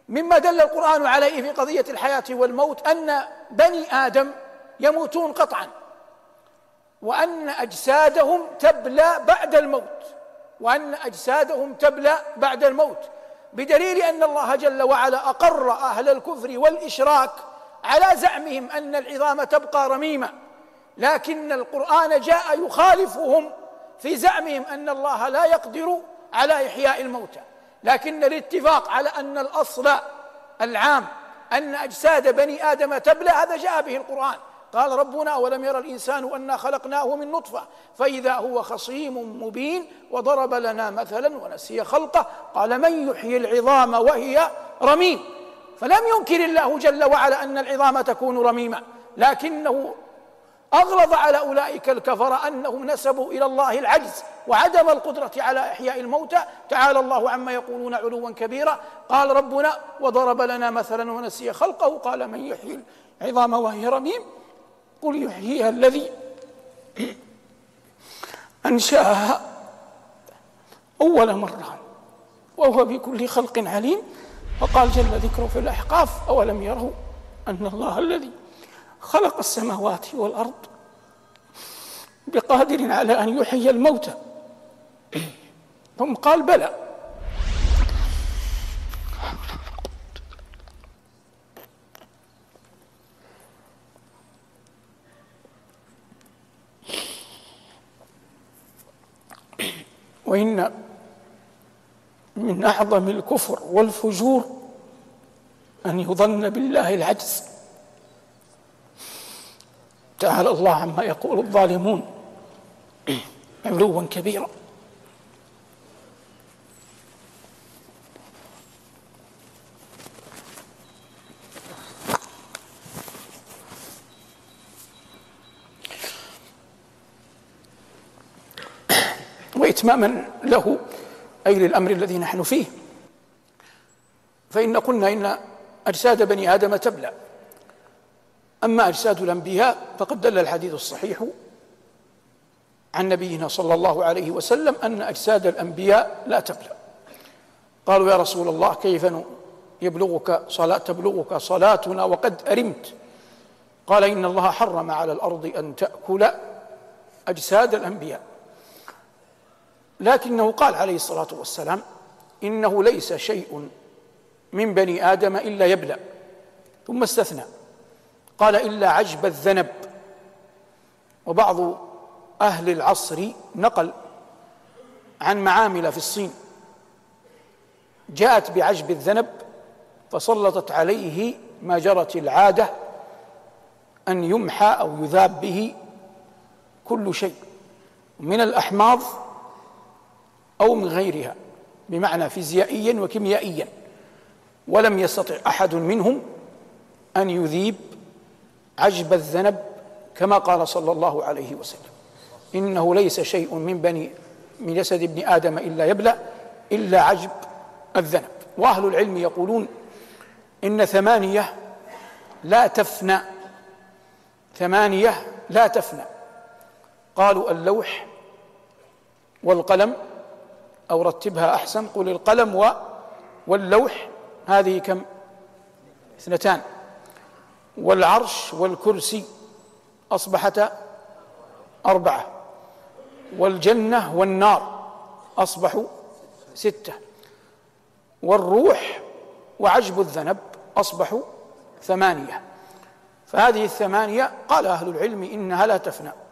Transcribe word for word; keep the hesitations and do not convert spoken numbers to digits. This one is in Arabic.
مما دل القرآن عليه في قضية الحياة والموت أن بني آدم يموتون قطعا، وأن أجسادهم تبلى بعد الموت وأن أجسادهم تبلى بعد الموت بدليل أن الله جل وعلا أقر أهل الكفر والإشراك على زعمهم أن العظام تبقى رميمة، لكن القرآن جاء يخالفهم في زعمهم أن الله لا يقدر على إحياء الموتى، لكن الاتفاق على أن الأصل العام أن أجساد بني آدم تبلى هذا جاء به القرآن. قال ربنا: أولم يرى الإنسان أنا خلقناه من نطفة فإذا هو خصيم مبين وضرب لنا مثلا ونسي خلقه قال من يحيي العظام وهي رميم. فلم ينكر الله جل وعلا أن العظام تكون رميمة، لكنه أغلظ على أولئك الكفر أنهم نسبوا إلى الله العجز وعدم القدرة على إحياء الموتى. تعالى الله عما يقولون علوا كبيرا. قال ربنا: وضرب لنا مثلا ونسي خلقه قال من يحيي العظام وهي رميم قل يحييها الذي أنشأها أول مرة وهو بكل خلق عليم. وقال جل ذكره في الأحقاف: أولم يروا أن الله الذي خلق السماوات والأرض بقادر على أن يحيي الموتى. ثم قال: بلى وإن من أعظم الكفر والفجور أن يظن بالله العجز. تعالى الله عما يقول الظالمون علوا كبيرا. وإتماما له أي للأمر الذي نحن فيه، فإن قلنا إن أجساد بني آدم تبلى، أما أجساد الأنبياء فقد دل الحديث الصحيح عن نبينا صلى الله عليه وسلم أن أجساد الأنبياء لا تبلى. قالوا: يا رسول الله كيف يبلغك صلاة تبلغك صلاتنا وقد أرمت؟ قال: إن الله حرم على الأرض أن تأكل أجساد الأنبياء، لكنه قال عليه الصلاة والسلام: إنه ليس شيء من بني آدم إلا يبلى، ثم استثنى قال: إلا عجب الذنب. وبعض أهل العصر نقل عن معامل في الصين جاءت بعجب الذنب فسلطت عليه ما جرت العادة أن يمحى أو يذاب به كل شيء من الأحماض أو من غيرها، بمعنى فيزيائيا وكيميائيا، ولم يستطع أحد منهم أن يذيب عجب الذنب كما قال صلى الله عليه وسلم: إنه ليس شيء من بني من جسد ابن آدم إلا يبلى إلا عجب الذنب. وأهل العلم يقولون إن ثمانية لا تفنى، ثمانية لا تفنى. قالوا: اللوح والقلم، أو رتبها أحسن قل القلم واللوح، هذه كم؟ اثنتان. والعرش والكرسي أصبحت أربعة. والجنة والنار أصبحوا ستة. والروح وعجب الذنب أصبحوا ثمانية. فهذه الثمانية قال أهل العلم إنها لا تفنى،